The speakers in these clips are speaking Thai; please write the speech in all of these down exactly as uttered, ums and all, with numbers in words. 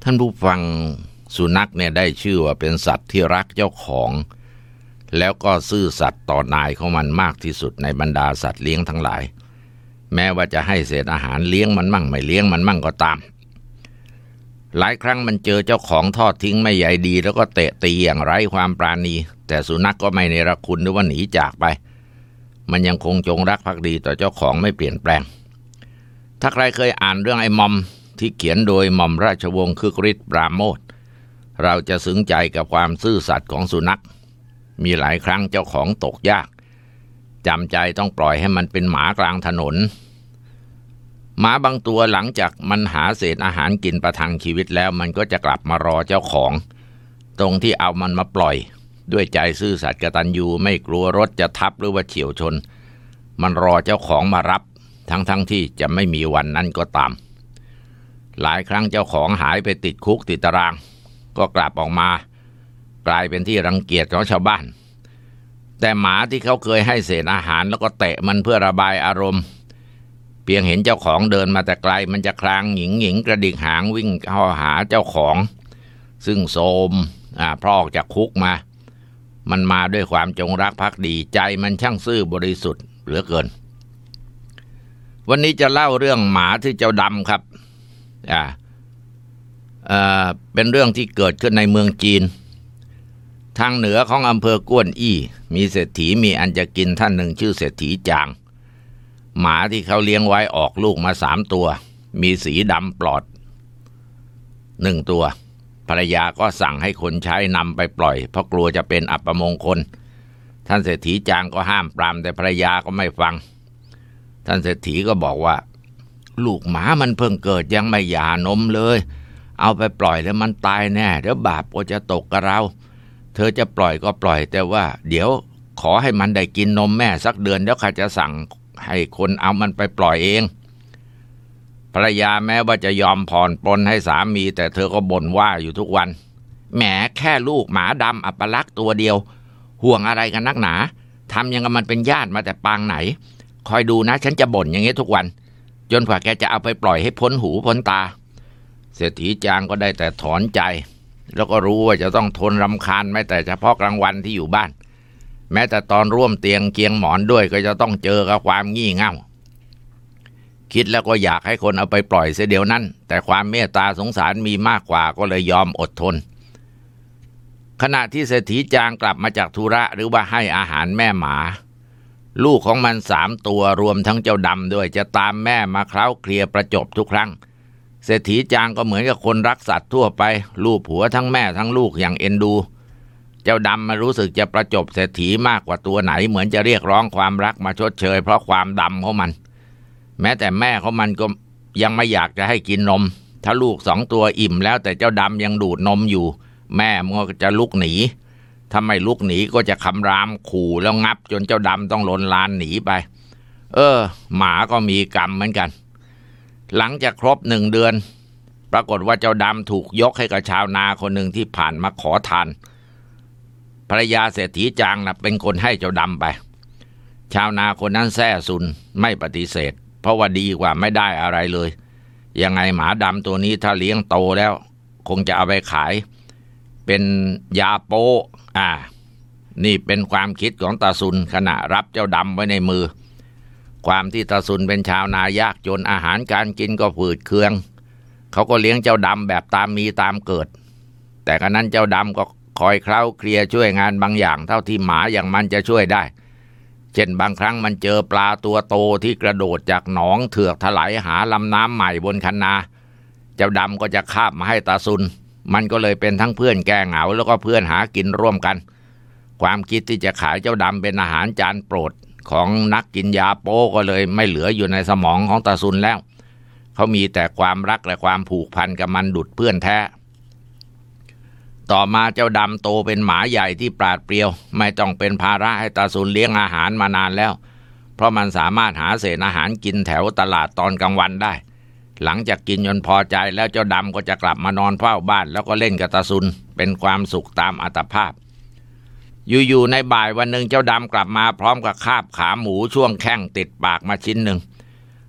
ท่านผู้ฟังสุนัขเนี่ยได้ชื่อว่าเป็นสัตว์ที่รักเจ้าของแล้วก็ซื่อสัตย์ต่อนายของมันมากที่สุดในบรรดาสัตว์เลี้ยงทั้งหลายแม้ว่าจะให้เศษอาหารเลี้ยงมันมั่งไม่เลี้ยงมันมั่งก็ตามหลายครั้งมันเจอเจ้าของทอดทิ้งไม่ใยดีแล้วก็เตะตีอย่างไร้ความปราณีแต่สุนัข ก, ก็ไม่เนรคุณหรือว่าหนีจากไปมันยังคงจงรักภักดีต่อเจ้าของไม่เปลี่ยนแปลงถ้าใครเคยอ่านเรื่องไอ้มอมที่เขียนโดยหม่อมราชวงศ์คึกฤทธิ์ปราโมทย์เราจะซึ้งใจกับความซื่อสัตย์ของสุนัขมีหลายครั้งเจ้าของตกยากจำใจต้องปล่อยให้มันเป็นหมากลางถนนหมาบางตัวหลังจากมันหาเศษอาหารกินประทังชีวิตแล้วมันก็จะกลับมารอเจ้าของตรงที่เอามันมาปล่อยด้วยใจซื่อสัตย์กตัญญูไม่กลัวรถจะทับหรือว่าเฉี่ยวชนมันรอเจ้าของมารับทั้งๆ ท, ที่จะไม่มีวันนั้นก็ตามหลายครั้งเจ้าของหายไปติดคุกติดตารางก็กลับออกมากลายเป็นที่รังเกียจของชาวบ้านแต่หมาที่เขาเคยให้เศษอาหารแล้วก็เตะมันเพื่อระบายอารมณ์เพียงเห็นเจ้าของเดินมาแต่ไกลมันจะคลางหงิงหงิงกระดิกหางวิ่งเข้าหาเจ้าของซึ่งโทรมอ่าพรอกจากคุกมามันมาด้วยความจงรักภักดีใจมันช่างซื่อบริสุทธิ์เหลือเกินวันนี้จะเล่าเรื่องหมาที่เจ้าดำครับอ่าเอ่อเป็นเรื่องที่เกิดขึ้นในเมืองจีนทางเหนือของอำเภอกวนอี้มีเศรษฐีมีอันจะกินท่านหนึ่งชื่อเศรษฐีจางหมาที่เขาเลี้ยงไว้ออกลูกมาสามตัวมีสีดำปลอดหนึ่งตัวภรรยาก็สั่งให้คนใช้นำไปปล่อยเพราะกลัวจะเป็นอัปมงคลท่านเศรษฐีจางก็ห้ามปรามแต่ภรรยาก็ไม่ฟังท่านเศรษฐีก็บอกว่าลูกหมามันเพิ่งเกิดยังไม่หย่านมเลยเอาไปปล่อยแล้วมันตายแน่เดี๋ยวบาปก็จะตกกับเราเธอจะปล่อยก็ปล่อยแต่ว่าเดี๋ยวขอให้มันได้กินนมแม่สักเดือนแล้วข้าจะสั่งให้คนเอามันไปปล่อยเองภรรยาแม้ว่าจะยอมผ่อนปลนให้สามีแต่เธอก็บ่นว่าอยู่ทุกวันแหมแค่ลูกหมาดำอัปลักษณ์ตัวเดียวห่วงอะไรกันนักหนาทำยังกับมันเป็นญาติมาแต่ปางไหนคอยดูนะฉันจะบ่นอย่างนี้ทุกวันจนกว่าแกจะเอาไปปล่อยให้พ้นหูพ้นตาเศรษฐีจางก็ได้แต่ถอนใจแล้วก็รู้ว่าจะต้องทนรำคาญแม้แต่เฉพาะกลางวันที่อยู่บ้านแม้แต่ตอนร่วมเตียงเคียงหมอนด้วยก็จะต้องเจอกับความงี่เง่าคิดแล้วก็อยากให้คนเอาไปปล่อยเสียเดี๋ยวนั้นแต่ความเมตตาสงสารมีมากกว่าก็เลยยอมอดทนขณะที่เศรษฐีจางกลับมาจากธุระหรือว่าให้อาหารแม่หมาลูกของมันสามตัวรวมทั้งเจ้าดำด้วยจะตามแม่มาเคล้าเคลียประจบทุกครั้งเศรษฐีจางก็เหมือนกับคนรักสัตว์ทั่วไปลูบหัวทั้งแม่ทั้งลูกอย่างเอ็นดูเจ้าดำมารู้สึกจะประจบเศรษฐีมากกว่าตัวไหนเหมือนจะเรียกร้องความรักมาชดเชยเพราะความดำของมันแม้แต่แม่ของมันก็ยังไม่อยากจะให้กินนมถ้าลูกสองตัวอิ่มแล้วแต่เจ้าดำยังดูดนมอยู่แม่มันก็จะลุกหนีถ้าไม่ลุกหนีก็จะคำรามขู่แล้วงับจนเจ้าดำต้องหล่นลานหนีไปเออหมาก็มีกรรมเหมือนกันหลังจากครบหนึ่งเดือนปรากฏว่าเจ้าดำถูกยกให้กับชาวนาคนหนึ่งที่ผ่านมาขอทานภรรยาเศรษฐีจางนะเป็นคนให้เจ้าดำไปชาวนาคนนั้นแซ่ซุนไม่ปฏิเสธเพราะว่าดีกว่าไม่ได้อะไรเลยยังไงหมาดำตัวนี้ถ้าเลี้ยงโตแล้วคงจะเอาไปขายเป็นยาโป้อ่านี่เป็นความคิดของตาซุนขณะรับเจ้าดำไว้ในมือความที่ตาซุนเป็นชาวนายากจนอาหารการกินก็ฝืดเคืองเขาก็เลี้ยงเจ้าดำแบบตามมีตามเกิดแต่กระนั้นเจ้าดำก็คอยเคล้าเคลียช่วยงานบางอย่างเท่าที่หมาอย่างมันจะช่วยได้เช่นบางครั้งมันเจอปลาตัวโตที่กระโดดจากหนองเถือกถลายหาลำน้ำใหม่บนคันนาเจ้าดำก็จะคาบมาให้ตาซุนมันก็เลยเป็นทั้งเพื่อนแก้เหงาแล้วก็เพื่อนหากินร่วมกันความคิดที่จะขายเจ้าดำเป็นอาหารจานโปรดของนักกินยาโป้ก็เลยไม่เหลืออยู่ในสมองของตาซุนแล้วเขามีแต่ความรักและความผูกพันกับมันดุจเพื่อนแท้ต่อมาเจ้าดำโตเป็นหมาใหญ่ที่ปราดเปรียวไม่ต้องเป็นภาระให้ตาซุนเลี้ยงอาหารมานานแล้วเพราะมันสามารถหาเศษอาหารกินแถวตลาดตอนกลางวันได้หลังจากกินจนพอใจแล้วเจ้าดำก็จะกลับมานอนเฝ้าบ้านแล้วก็เล่นกับตาซุนเป็นความสุขตามอัตภาพอยู่ๆในบ่ายวันหนึ่งเจ้าดำกลับมาพร้อมกับคาบขาหมูช่วงแข้งติดปากมาชิ้นหนึ่ง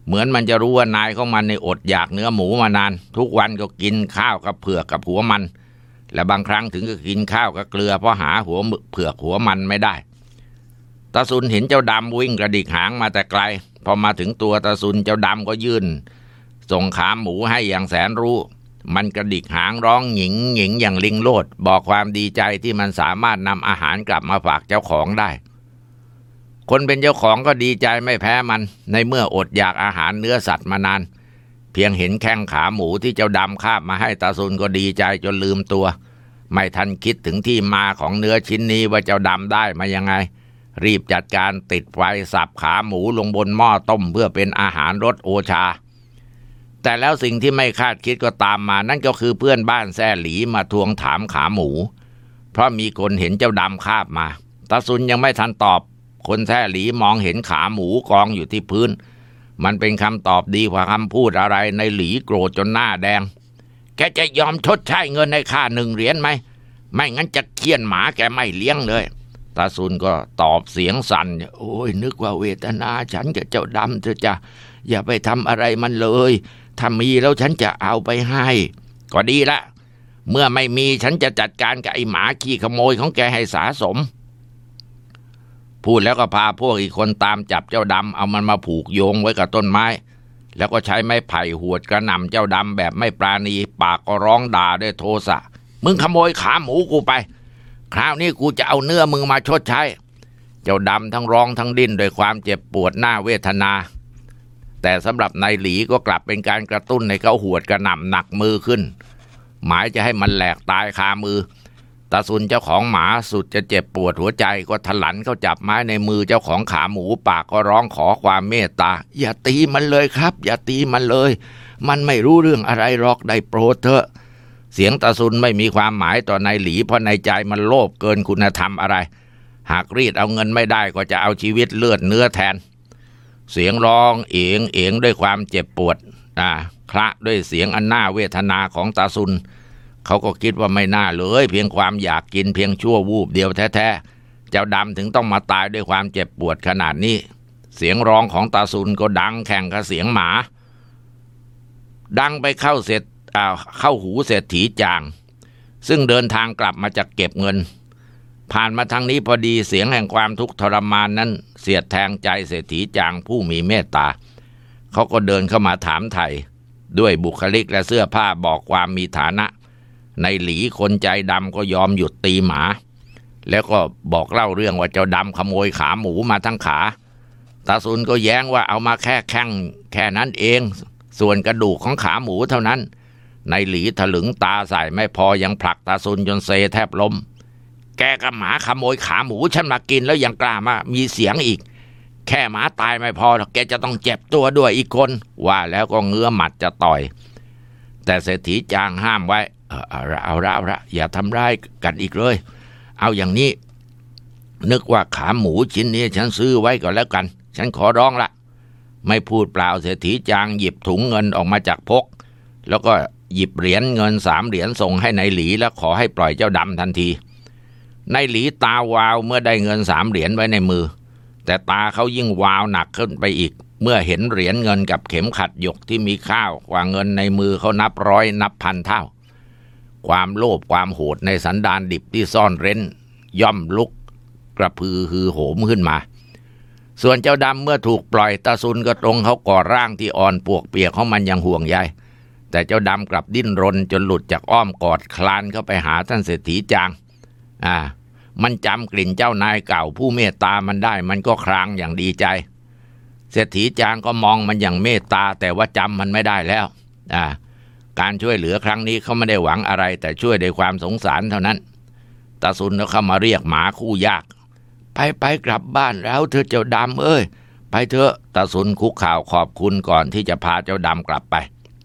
เหมือนมันจะรู้ว่านายของมันในอดอยากเนื้อหมูมานานทุกวันก็กินข้าวกับเผือกกับหัวมันและบางครั้งถึงก็กินข้าวกับเกลือเพราะหาหัวเผือกหัวมันไม่ได้ตาซุนเห็นเจ้าดำวิ่งกระดิกหางมาแต่ไกลพอมาถึงตัวตาซุนเจ้าดำก็ยื่นส่งขาหมูให้อย่างแสนรู้มันกระดิกหางร้องหญิงหญิงอย่างลิงโลดบอกความดีใจที่มันสามารถนำอาหารกลับมาฝากเจ้าของได้คนเป็นเจ้าของก็ดีใจไม่แพ้มันในเมื่ออดอยากอาหารเนื้อสัตว์มานานเพียงเห็นแข้งขาหมูที่เจ้าดำคาบมาให้ตาซุนก็ดีใจจนลืมตัวไม่ทันคิดถึงที่มาของเนื้อชิ้นนี้ว่าเจ้าดำได้มายังไงรีบจัดการติดไฟสับขาหมูลงบนหม้อต้มเพื่อเป็นอาหารรสโอชาแต่แล้วสิ่งที่ไม่คาดคิดก็ตามมานั่นก็คือเพื่อนบ้านแซ่หลีมาทวงถามขาหมูเพราะมีคนเห็นเจ้าดำคาบมาตาซุนยังไม่ทันตอบคนแซ่หลีมองเห็นขาหมูกองอยู่ที่พื้นมันเป็นคำตอบดีกว่าคำพูดอะไรในหลีโกรธจนหน้าแดงแกจะยอมชดใช้เงินในค่าหนึ่งเหรียญไหมไม่งั้นจะเคี่ยนหมาแกไม่เลี้ยงเลยตาซุนก็ตอบเสียงสั่นโอ้ยนึกว่าเวทนาฉันกับเจ้าดำเธอจะอย่าไปทำอะไรมันเลยถ้ามีแล้วฉันจะเอาไปให้ก็ดีละเมื่อไม่มีฉันจะจัดการกับไอ้หมาขี้ขโมยของแกให้สาสมพูดแล้วก็พาพวกอีกคนตามจับเจ้าดำเอามันมาผูกโยงไว้กับต้นไม้แล้วก็ใช้ไม้ไผ่หวดกระหน่ำเจ้าดำแบบไม่ปราณีปากก็ร้องด่าด้วยโทสะมึงขโมยขาหมูกูไปคราวนี้กูจะเอาเนื้อมึงมาชดใช้เจ้าดำทั้งร้องทั้งดิ้นด้วยความเจ็บปวดหน้าเวทนาแต่สำหรับนายหลีก็กลับเป็นการกระตุ้นให้เขาหวดกระหน่ำหนักมือขึ้นหมายจะให้มันแหลกตายคามือตาซุนเจ้าของหมาสุดจะเจ็บปวดหัวใจก็ถลันเขาจับไม้ในมือเจ้าของขาหมูปากก็ร้องขอความเมตตาอย่าตีมันเลยครับอย่าตีมันเลยมันไม่รู้เรื่องอะไรหรอกได้โปรดเถอะเสียงตาซุนไม่มีความหมายต่อนายหลีเพราะในใจมันโลภเกินคุณธรรมอะไรหากรีดเอาเงินไม่ได้ก็จะเอาชีวิตเลือดเนื้อแทนเสียงร้องเอียงเอียงด้วยความเจ็บปวดอ่าคละด้วยเสียงอันน่าเวทนาของตาซุนเขาก็คิดว่าไม่น่าเลยเพียงความอยากกินเพียงชั่ววูบเดียวแท้ๆเจ้าดำถึงต้องมาตายด้วยความเจ็บปวดขนาดนี้เสียงร้องของตาซุนก็ดังแข่งกับเสียงหมาดังไปเข้าเสร็จอ่าเข้าหูเศรษฐีจางซึ่งเดินทางกลับมาจากเก็บเงินผ่านมาทางนี้พอดีเสียงแห่งความทุกข์ทรมานนั้นเสียดแทงใจเศรษฐีจางผู้มีเมตตาเขาก็เดินเข้ามาถามไถ่ด้วยบุคลิกและเสื้อผ้าบอกความมีฐานะในหลีคนใจดำก็ยอมหยุดตีหมาแล้วก็บอกเล่าเรื่องว่าเจ้าดำขโมยขาหมูมาทั้งขาตาซุนก็แย้งว่าเอามาแค่แข้งแค่นั้นเองส่วนกระดูกของขาหมูเท่านั้นในหลีถลึงตาใส่ไม่พอยังผลักตาซุนจนเซแทบล้มแกกับหมาขโมยขาหมูฉันมากินแล้วยังกล้ามามีเสียงอีกแค่หมาตายไม่พอหรอกแกจะต้องเจ็บตัวด้วยอีกคนว่าแล้วก็เงื้อหมัดจะต่อยแต่เศรษฐีจางห้ามไว้เอาละเอาละเอาละอย่าทำร้ายกันอีกเลยเอาอย่างนี้นึกว่าขาหมูชิ้นนี้ฉันซื้อไว้ก่อนแล้วกันฉันขอร้องละไม่พูดเปล่าเศรษฐีจางหยิบถุงเงินออกมาจากพกแล้วก็หยิบเหรียญเงินสามเหรียญส่งให้นายหลีแล้วขอให้ปล่อยเจ้าดำทันทีนายหลีตาวาวเมื่อได้เงินสามเหรียญไว้ในมือแต่ตาเขายิ่งวาวหนักขึ้นไปอีกเมื่อเห็นเหรียญเงินกับเข็มขัดหยกที่มีค่ากว่าเงินในมือเขานับร้อยนับพันเท่าความโลภความโหดในสันดานดิบที่ซ่อนเร้นย่อมลุกกระพือฮือโหมขึ้นมาส่วนเจ้าดำเมื่อถูกปล่อยตาซุนก็ตรงเขาก่อร่างที่อ่อนปวกเปียกของมันยังห่วงใยแต่เจ้าดำกลับดิ้นรนจนหลุดจากอ้อมกอดคลานเข้าไปหาท่านเศรษฐีจางอ่ามันจำกลิ่นเจ้านายเก่าผู้เมตตามันได้มันก็ครางอย่างดีใจเศรษฐีจางก็มองมันอย่างเมตตาแต่ว่าจำมันไม่ได้แล้วอ่าการช่วยเหลือครั้งนี้เขาไม่ได้หวังอะไรแต่ช่วยด้วยความสงสารเท่านั้นตาซุนก็เข้ามาเรียกหมาคู่ยากไปไปกลับบ้านแล้วเธอเจ้าดำเอ้ยไปเถอะตาซุนคุกข่าวขอบคุณก่อนที่จะพาเจ้าดำกลับไป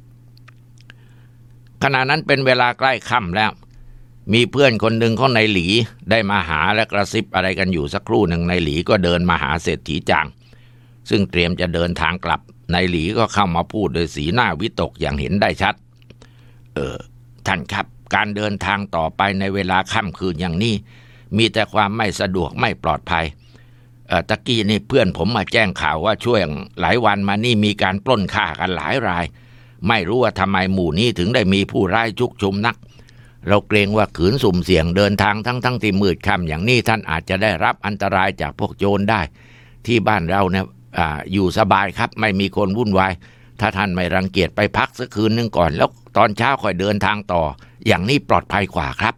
ขณะนั้นเป็นเวลาใกล้ค่ำแล้วมีเพื่อนคนหนึ่งของนายหลีได้มาหาและกระซิบอะไรกันอยู่สักครู่หนึ่งนายหลีก็เดินมาหาเศรษฐีจางซึ่งเตรียมจะเดินทางกลับนายหลีก็เข้ามาพูดโดยสีหน้าวิตกอย่างเห็นได้ชัดเออท่านครับการเดินทางต่อไปในเวลาค่ำคืนอย่างนี้มีแต่ความไม่สะดวกไม่ปลอดภัยเอ่อตะกี้นี่เพื่อนผมมาแจ้งข่าวว่าช่วงหลายวันมานี่มีการปล้นฆ่ากันหลายรายไม่รู้ว่าทำไมหมู่นี้ถึงได้มีผู้ร้ายชุกชุมนักเราเกรงว่าขืนสุ่มเสี่ยงเดินทางทั้งทั้งที่มืดค่ำอย่างนี้ท่านอาจจะได้รับอันตรายจากพวกโจรได้ที่บ้านเราเนี่ย อ่า อยู่สบายครับไม่มีคนวุ่นวายถ้าท่านไม่รังเกียจไปพักสักคืนนึงก่อนแล้วตอนเช้าค่อยเดินทางต่ออย่างนี้ปลอดภัยกว่าครับ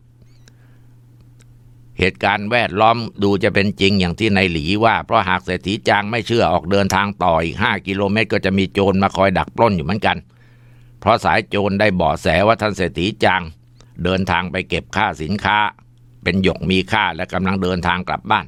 เหตุการณ์แวดล้อมดูจะเป็นจริงอย่างที่นายหลีว่าเพราะหากเศรษฐีจางไม่เชื่อออกเดินทางต่ออีกห้ากิโลเมตรก็จะมีโจรมาคอยดักปล้นอยู่เหมือนกันเพราะสายโจรได้เบาะแสว่าท่านเศรษฐีจางเดินทางไปเก็บค่าสินค้าเป็นหยกมีค่าและกำลังเดินทางกลับบ้าน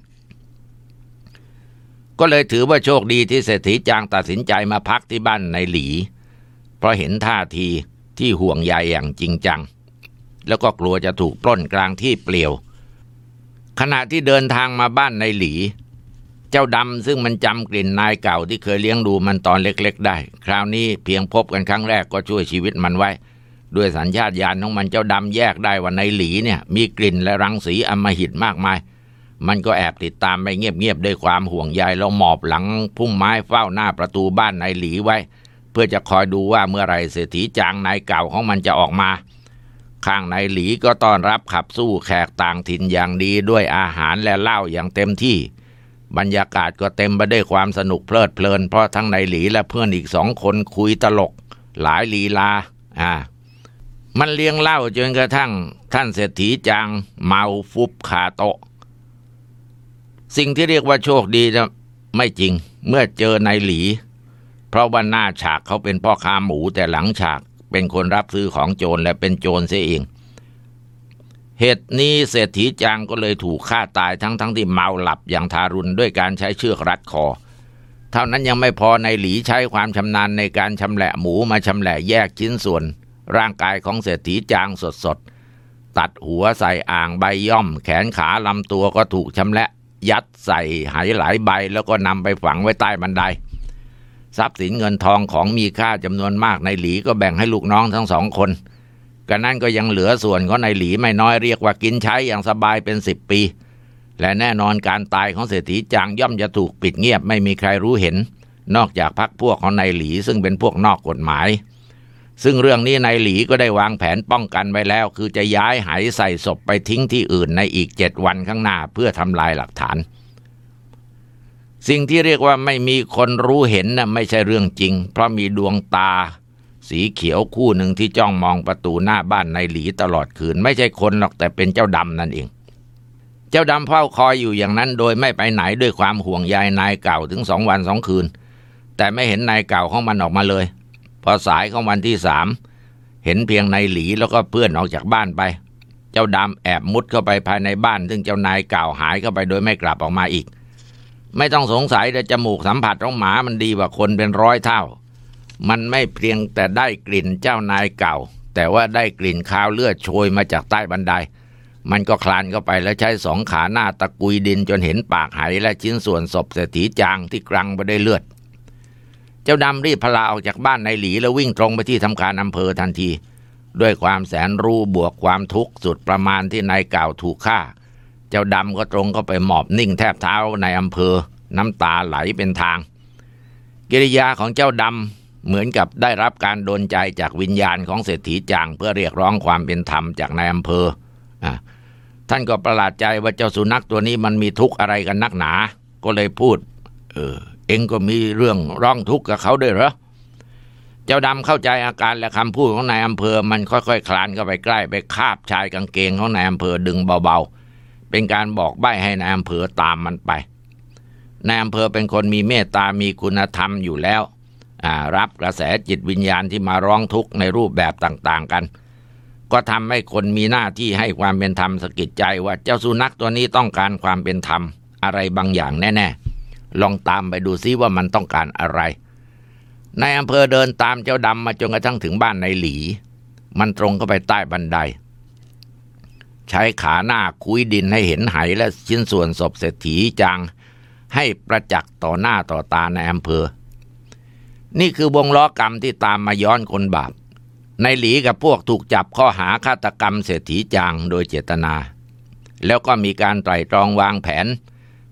ก็เลยถือว่าโชคดีที่เศรษฐีจางตัดสินใจมาพักที่บ้านนายหลีเพราะเห็นท่าทีที่ห่วงใยอย่างจริงจังแล้วก็กลัวจะถูกปล้นกลางที่เปลี่ยวขณะที่เดินทางมาบ้านนายหลีเจ้าดำซึ่งมันจำกลิ่นนายเก่าที่เคยเลี้ยงดูมันตอนเล็กๆได้คราวนี้เพียงพบกันครั้งแรกก็ช่วยชีวิตมันไว้ด้วยสัญชาตญาณของมันเจ้าดำแยกได้ว่านายหลีเนี่ยมีกลิ่นและรังสีอำมหิตมากมายมันก็แอบติดตามไปเงียบๆด้วยความห่วงใยแล้วหมอบหลังพุ่มไม้เฝ้าหน้าประตูบ้านนายหลีไว้เพื่อจะคอยดูว่าเมื่อไรเศรษฐีจางนายเก่าของมันจะออกมาข้างนายหลีก็ต้อนรับขับสู้แขกต่างถิ่นอย่างดีด้วยอาหารและเหล้าอย่างเต็มที่บรรยากาศก็เต็มไปด้วยความสนุกเพลิดเพลินเพราะทั้งนายหลีและเพื่อนอีกสองคนคุยตลกหลายลีลาอ่ามันเลี้ยงเหล้าจนกระทั่งท่านเศรษฐีจางเมาฟุบคาโต๊ะสิ่งที่เรียกว่าโชคดีจะไม่จริงเมื่อเจอนายหลีเพราะว่าหน้าฉากเขาเป็นพ่อค้าหมูแต่หลังฉากเป็นคนรับซื้อของโจรและเป็นโจรเสียเองเหตุนี้เศรษฐีจางก็เลยถูกฆ่าตายทั้งทั้งที่เมาหลับอย่างทารุณด้วยการใช้เชือกรัดคอเท่านั้นยังไม่พอนายหลีใช้ความชำนาญในการชำแหละหมูมาชำแหละแยกชิ้นส่วนร่างกายของเศรษฐีจางสดๆตัดหัวใส่อ่างใบย่อมแขนขาลำตัวก็ถูกชำแหละยัดใส่ไหหลายใบแล้วก็นำไปฝังไว้ใต้บันไดทรัพย์สินเงินทองของมีค่าจำนวนมากนายหลีก็แบ่งให้ลูกน้องทั้งสองคนกันนั้นก็ยังเหลือส่วนของนายหลีไม่น้อยเรียกว่ากินใช้อย่างสบายเป็นสิบปีและแน่นอนการตายของเศรษฐีจางย่อมจะถูกปิดเงียบไม่มีใครรู้เห็นนอกจากพรรคพวกของนายหลีซึ่งเป็นพวกนอกกฎหมายซึ่งเรื่องนี้นายหลีก็ได้วางแผนป้องกันไว้แล้วคือจะย้ายไหใส่ศพไปทิ้งที่อื่นในอีกเจ็ดวันข้างหน้าเพื่อทำลายหลักฐานสิ่งที่เรียกว่าไม่มีคนรู้เห็นน่ะไม่ใช่เรื่องจริงเพราะมีดวงตาสีเขียวคู่หนึ่งที่จ้องมองประตูหน้าบ้านนายหลีตลอดคืนไม่ใช่คนหรอกแต่เป็นเจ้าดำนั่นเองเจ้าดำเฝ้าคอยอยู่อย่างนั้นโดยไม่ไปไหนด้วยความห่วงใยนายเก่าถึงสองวันสองคืนแต่ไม่เห็นนายเก่าของมันออกมาเลยพอสายของวันที่สามเห็นเพียงนายหลีแล้วก็เพื่อนออกจากบ้านไปเจ้าดำแอบมุดเข้าไปภายในบ้านซึ่งเจ้านายเก่าหายเข้าไปโดยไม่กลับออกมาอีกไม่ต้องสงสัยแต่จมูกสัมผัสของหมามันดีกว่าคนเป็นร้อยเท่ามันไม่เพียงแต่ได้กลิ่นเจ้านายเก่าแต่ว่าได้กลิ่นคาวเลือดโชยมาจากใต้บันไดมันก็คลานเข้าไปแล้วใช้สองขาหน้าตะกุยดินจนเห็นปากไหและชิ้นส่วนศพเศรษฐีจางที่กรังไปด้วยเลือดเจ้าดำรีบพลาออกจากบ้านนายหลีแล้ววิ่งตรงไปที่ทำการอำเภอทันทีด้วยความแสนรู้บวกความทุกข์สุดประมาณที่นายเก่าถูกฆ่าเจ้าดำก็ตรงเข้าไปหมอบนิ่งแทบเท้าในอำเภอน้ำตาไหลเป็นทางกิริยาของเจ้าดำเหมือนกับได้รับการโดนใจจากวิญญาณของเศรษฐีจางเพื่อเรียกร้องความเป็นธรรมจากนายอำเภออ่ะท่านก็ประหลาดใจว่าเจ้าสุนัขตัวนี้มันมีทุกข์อะไรกันนักหนาก็เลยพูดเออเอ็งก็มีเรื่องร้องทุกข์กับเขาด้วยเหรอเจ้าดำเข้าใจอาการและคำพูดของนายอำเภอมันค่อยๆคลานเข้าไปใกล้ไปคาบชายกางเกงของนายอำเภอดึงเบาๆเป็นการบอกใบ้ให้นายอำเภอตามมันไปนายอำเภอเป็นคนมีเมตตามีคุณธรรมอยู่แล้วรับกระแสจิตวิญญาณที่มาร้องทุกข์ในรูปแบบต่างๆกันก็ทำให้คนมีหน้าที่ให้ความเป็นธรรมสะกิดใจว่าเจ้าสุนัขตัวนี้ต้องการความเป็นธรรมอะไรบางอย่างแน่ๆลองตามไปดูซิว่ามันต้องการอะไรนายอำเภอเดินตามเจ้าดำมาจนกระทั่งถึงบ้านนายหลีมันตรงเข้าไปใต้บันไดใช้ขาหน้าคุ้ยดินให้เห็นไหและชิ้นส่วนศพเศรษฐีจางให้ประจักษ์ต่อหน้าต่อตาในอำเภอนี่คือวงล้อกรรมที่ตามมาย้อนคนบาปนายหลีกับพวกถูกจับข้อหาฆาตกรรมเศรษฐีจางโดยเจตนาแล้วก็มีการไตร่ตรองวางแผน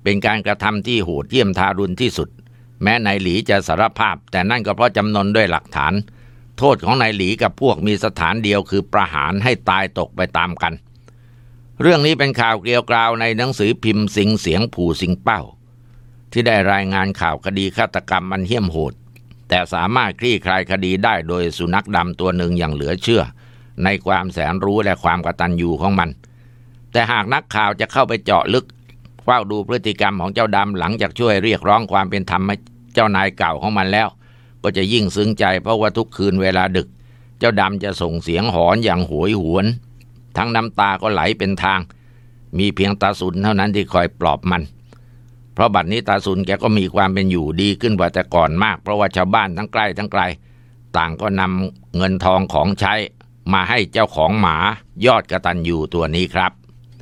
เป็นการกระทำที่โหดเหี้ยมทารุณที่สุดแม้นายหลีจะสารภาพแต่นั่นก็เพราะจำนนด้วยหลักฐานโทษของนายหลีกับพวกมีสถานเดียวคือประหารให้ตายตกไปตามกันเรื่องนี้เป็นข่าวเกลียวกราวในหนังสือพิมพ์สิงเสียงผู่สิงเป้าที่ได้รายงานข่าวคดีฆาตกรรมมันเหี้ยมโหดแต่สามารถคลี่คลายคดีได้โดยสุนัขดำตัวหนึ่งอย่างเหลือเชื่อในความแสนรู้และความกตัญญูของมันแต่หากนักข่าวจะเข้าไปเจาะลึกเฝ้าดูพฤติกรรมของเจ้าดำหลังจากช่วยเรียกร้องความเป็นธรรมให้เจ้านายเก่าของมันแล้วก็จะยิ่งซึ้งใจเพราะว่าทุกคืนเวลาดึกเจ้าดำจะส่งเสียงหอนอย่างโหยหวนทั้งน้ำตาก็ไหลเป็นทางมีเพียงตาสุนเท่านั้นที่คอยปลอบมันเพราะบัดนี้ตาสุนแกก็มีความเป็นอยู่ดีขึ้นกว่าแต่ก่อนมากเพราะว่าชาวบ้านทั้งใกล้ทั้งไกลต่างก็นำเงินทองของใช้มาให้เจ้าของหมายอดกตัญญูตัวนี้ครับ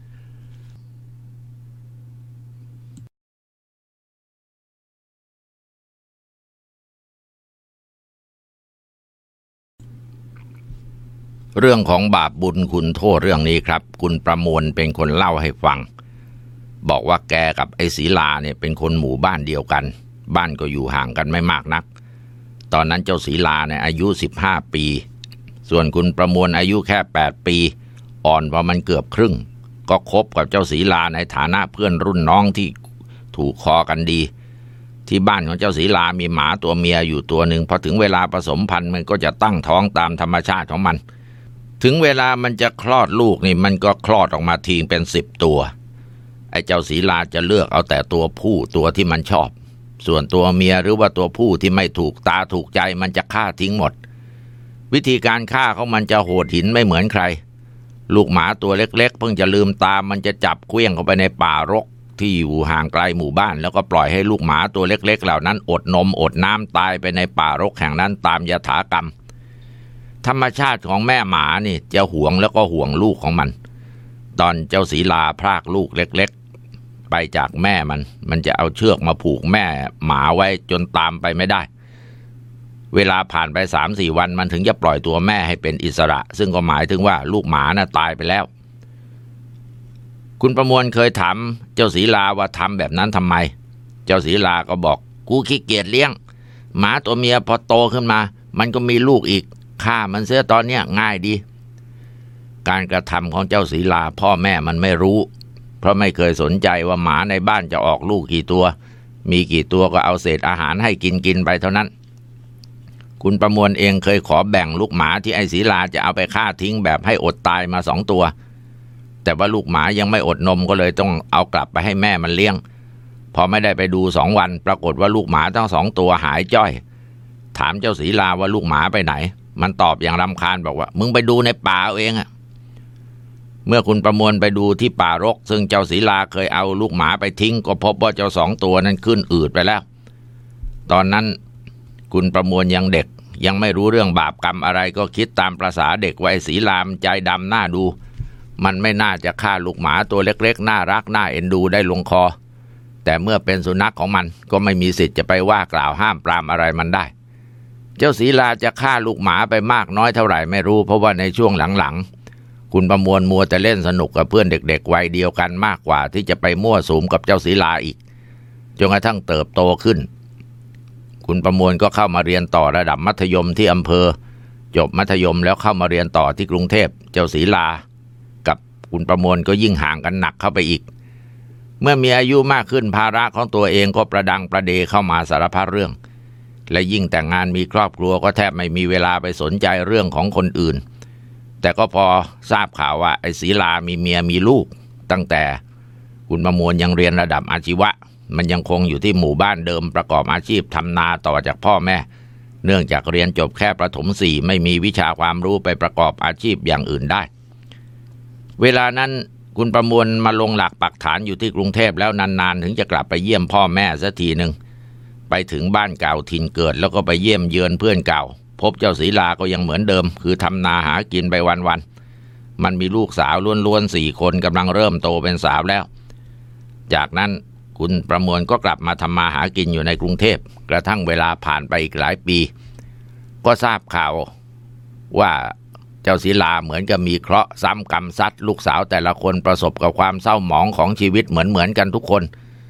เรื่องของบาปบุญคุณโทษเรื่องนี้ครับคุณประมวลเป็นคนเล่าให้ฟังบอกว่าแกกับไอ้ศรีลาเนี่ยเป็นคนหมู่บ้านเดียวกันบ้านก็อยู่ห่างกันไม่มากนักตอนนั้นเจ้าศรีลาเนี่ยอายุสิบห้าปีส่วนคุณประมวลอายุแค่แปดปีอ่อนกว่ามันเกือบครึ่งก็คบกับเจ้าศรีลาในฐานะเพื่อนรุ่นน้องที่ถูกคอกันดีที่บ้านของเจ้าศรีลามีหมาตัวเมียอยู่ตัวหนึ่งพอถึงเวลาผสมพันธุ์มันก็จะตั้งท้องตามธรรมชาติของมันถึงเวลามันจะคลอดลูกนี่มันก็คลอดออกมาทีเป็นสิบตัวไอ้เจ้าศรีลาจะเลือกเอาแต่ตัวผู้ตัวที่มันชอบส่วนตัวเมียหรือว่าตัวผู้ที่ไม่ถูกตาถูกใจมันจะฆ่าทิ้งหมดวิธีการฆ่าของมันจะโหดหินไม่เหมือนใครลูกหมาตัวเล็กๆเพิ่งจะลืมตามันจะจับเคลื่องเข้าไปในป่ารกที่อยู่ห่างไกลหมู่บ้านแล้วก็ปล่อยให้ลูกหมาตัวเล็กๆเหล่านั้นอดนมอดน้ำตายไปในป่ารกแห่งนั้นตามยถากรรมธรรมชาติของแม่หมานี่จะหวงแล้วก็ห่วงลูกของมันตอนเจ้าศรีลาพรากลูกเล็กๆไปจากแม่มันมันจะเอาเชือกมาผูกแม่หมาไว้จนตามไปไม่ได้เวลาผ่านไป สามถึงสี่ วันมันถึงจะปล่อยตัวแม่ให้เป็นอิสระซึ่งก็หมายถึงว่าลูกหมาน่ะตายไปแล้วคุณประมวลเคยถามเจ้าศรีลาว่าทำแบบนั้นทำไมเจ้าศรีลาก็บอกกูขี้เกียจเลี้ยงหมาตัวเมียพอโตขึ้นมามันก็มีลูกอีกฆ่ามันเสียตอนเนี้ยง่ายดีการกระทำของเจ้าศรีลาพ่อแม่มันไม่รู้เพราะไม่เคยสนใจว่าหมาในบ้านจะออกลูกกี่ตัวมีกี่ตัวก็เอาเศษอาหารให้กินกินไปเท่านั้นคุณประมวลเองเคยขอแบ่งลูกหมาที่ไอ้ศรีลาจะเอาไปฆ่าทิ้งแบบให้อดตายมาสองตัวแต่ว่าลูกหมายังไม่อดนมก็เลยต้องเอากลับไปให้แม่มันเลี้ยงพอไม่ได้ไปดูสองวันปรากฏว่าลูกหมาทั้งสองตัวหายจ้อยถามเจ้าศรีลาว่าลูกหมาไปไหนมันตอบอย่างรำคาญบอกว่ามึงไปดูในป่าเองอะเมื่อคุณประมวลไปดูที่ป่ารกซึ่งเจ้าศรีลาเคยเอาลูกหมาไปทิ้งก็พบว่าเจ้าสองตัวนั้นขึ้นอืดไปแล้วตอนนั้นคุณประมวลยังเด็กยังไม่รู้เรื่องบาปกรรมอะไรก็คิดตามประสาเด็กวัยศรีลามใจดำหน้าดูมันไม่น่าจะฆ่าลูกหมาตัวเล็กๆน่ารักน่าเอ็นดูได้ลงคอแต่เมื่อเป็นสุนัขของมันก็ไม่มีสิทธิ์จะไปว่ากล่าวห้ามปรามอะไรมันได้เจ้าศรีลาจะฆ่าลูกหมาไปมากน้อยเท่าไหร่ไม่รู้เพราะว่าในช่วงหลังๆคุณประมวลมัวแต่เล่นสนุกกับเพื่อนเด็กๆวัยเดียวกันมากกว่าที่จะไปมั่วสุมกับเจ้าศรีลาอีกจนกระทั่งเติบโตขึ้นคุณประมวลก็เข้ามาเรียนต่อระดับมัธยมที่อำเภอจบมัธยมแล้วเข้ามาเรียนต่อที่กรุงเทพเจ้าศรีลากับคุณประมวลก็ยิ่งห่างกันหนักเข้าไปอีกเมื่อมีอายุมากขึ้นภาระของตัวเองก็ประดังประเดเข้ามาสารพัดเรื่องและยิ่งแต่งงานมีครอบครัวก็แทบไม่มีเวลาไปสนใจเรื่องของคนอื่นแต่ก็พอทราบข่าวว่าไอ้ศรีลามีเมียมีลูกตั้งแต่คุณประมวลยังเรียนระดับอาชีวะมันยังคงอยู่ที่หมู่บ้านเดิมประกอบอาชีพทำนาต่อจากพ่อแม่เนื่องจากเรียนจบแค่ประถมสี่ไม่มีวิชาความรู้ไปประกอบอาชีพอย่างอื่นได้เวลานั้นคุณประมวลมาลงหลักปักฐานอยู่ที่กรุงเทพแล้วนานๆถึงจะกลับไปเยี่ยมพ่อแม่สักทีหนึ่งไปถึงบ้านเก่าถิ่นเกิดแล้วก็ไปเยี่ยมเยือนเพื่อนเก่าพบเจ้าศรีลาก็ยังเหมือนเดิมคือทำนาหากินไปวันๆมันมีลูกสาวล้วนๆสี่คนกำลังเริ่มโตเป็นสาวแล้วจากนั้นคุณประมวลก็กลับมาทำมาหากินอยู่ในกรุงเทพกระทั่งเวลาผ่านไปอีกหลายปีก็ทราบข่าวว่าเจ้าศรีลาเหมือนกับมีเคราะห์ซ้ำกรรมซัดลูกสาวแต่ละคนประสบกับความเศร้าหมองของชีวิตเหมือนเหมือนกันทุกคน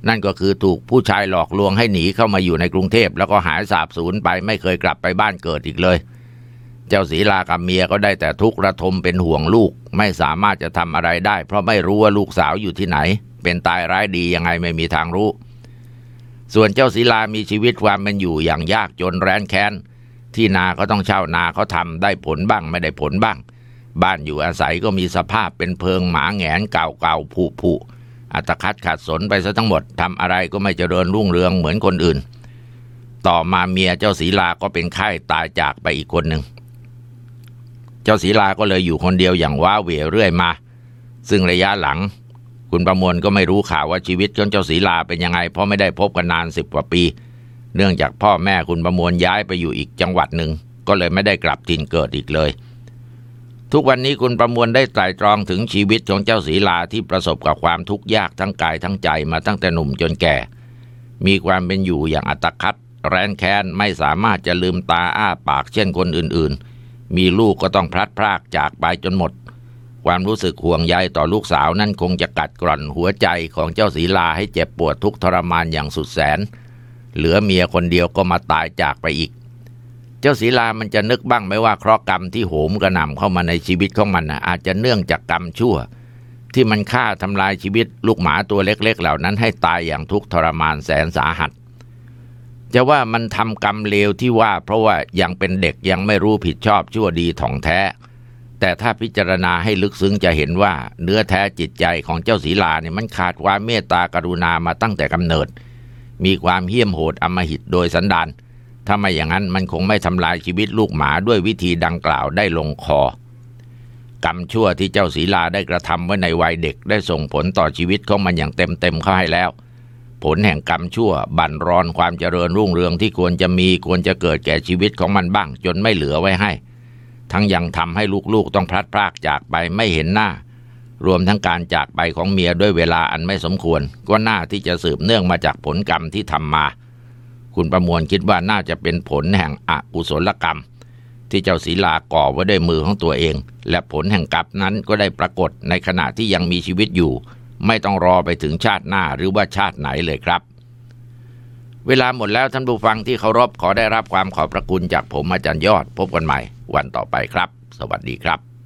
นั่นก็คือถูกผู้ชายหลอกลวงให้หนีเข้ามาอยู่ในกรุงเทพแล้วก็หายสาบสูญไปไม่เคยกลับไปบ้านเกิดอีกเลยเจ้าศรีลากับเมียก็ได้แต่ทุกข์ระทมเป็นห่วงลูกไม่สามารถจะทำอะไรได้เพราะไม่รู้ว่าลูกสาวอยู่ที่ไหนเป็นตายร้ายดียังไงไม่มีทางรู้ส่วนเจ้าศรีลามีชีวิตความเป็นอยู่อย่างยากจนแร้นแค้นที่นาก็ต้องเช่านาเขาทำได้ผลบ้างไม่ได้ผลบ้างบ้านอยู่อาศัยก็มีสภาพเป็นเพิงหมาแหงนเก่าๆผุๆอัตคัดขัดสนไปซะทั้งหมดทำอะไรก็ไม่เจริญรุ่งเรืองเหมือนคนอื่นต่อมาเมียเจ้าศรีลาก็เป็นไข้ตายจากไปอีกคนหนึ่งเจ้าศรีลาก็เลยอยู่คนเดียวอย่างว้าเหวเรื่อยมาซึ่งระยะหลังคุณประมวลก็ไม่รู้ข่าวว่าชีวิตของเจ้าศรีลาเป็นยังไงเพราะไม่ได้พบกันนานสิบกว่าปีเนื่องจากพ่อแม่คุณประมวลย้ายไปอยู่อีกจังหวัดหนึ่งก็เลยไม่ได้กลับถิ่นเกิดอีกเลยทุกวันนี้คุณประมวลได้ไตร่ตรองถึงชีวิตของเจ้าศรีลาที่ประสบกับความทุกข์ยากทั้งกายทั้งใจมาตั้งแต่หนุ่มจนแก่มีความเป็นอยู่อย่างอัตคัดแร้นแค้นไม่สามารถจะลืมตาอ้าปากเช่นคนอื่นๆมีลูกก็ต้องพลัดพรากจากไปจนหมดความรู้สึกห่วงใยต่อลูกสาวนั่นคงจะกัดกร่อนหัวใจของเจ้าศรีลาให้เจ็บปวดทุกข์ทรมานอย่างสุดแสนเหลือเมียคนเดียวก็มาตายจากไปอีกเจ้าศรีลามันจะนึกบ้างไหมว่าเคราะห์กรรมที่โหมกระหน่ำเข้ามาในชีวิตของมันนะอาจจะเนื่องจากกรรมชั่วที่มันฆ่าทำลายชีวิตลูกหมาตัวเล็กๆเหล่านั้นให้ตายอย่างทุกข์ทรมานแสนสาหัสจะว่ามันทำกรรมเลวที่ว่าเพราะว่ายังเป็นเด็กยังไม่รู้ผิดชอบชั่วดีถ่องแท้แต่ถ้าพิจารณาให้ลึกซึ้งจะเห็นว่าเนื้อแท้จิตใจของเจ้าศรีลาเนี่ยมันขาดความเมตตากรุณามาตั้งแต่กำเนิดมีความเหี้ยมโหดอำมหิตโดยสันดานถ้าไม่อย่างนั้นมันคงไม่ทำลายชีวิตลูกหมาด้วยวิธีดังกล่าวได้ลงคอกรรมชั่วที่เจ้าศรีลาได้กระทำไว้ในวัยเด็กได้ส่งผลต่อชีวิตของมันอย่างเต็มๆเข้าให้แล้วผลแห่งกรรมชั่วบั่นรอนความเจริญรุ่งเรืองที่ควรจะมีควรจะเกิดแก่ชีวิตของมันบ้างจนไม่เหลือไว้ให้ทั้งยังทำให้ลูกๆต้องพลัดพรากจากไปไม่เห็นหน้ารวมทั้งการจากไปของเมียด้วยเวลาอันไม่สมควรก็น่าที่จะสืบเนื่องมาจากผลกรรมที่ทำมาคุณประมวลคิดว่าน่าจะเป็นผลแห่งอกุศลกรรมที่เจ้าศรีลาก่อไว้ด้วยมือของตัวเองและผลแห่งกรรมนั้นก็ได้ปรากฏในขณะที่ยังมีชีวิตอยู่ไม่ต้องรอไปถึงชาติหน้าหรือว่าชาติไหนเลยครับเวลาหมดแล้วท่านผู้ฟังที่เคารพขอได้รับความขอบพระคุณจากผมอาจารย์ยอดพบกันใหม่วันต่อไปครับสวัสดีครับ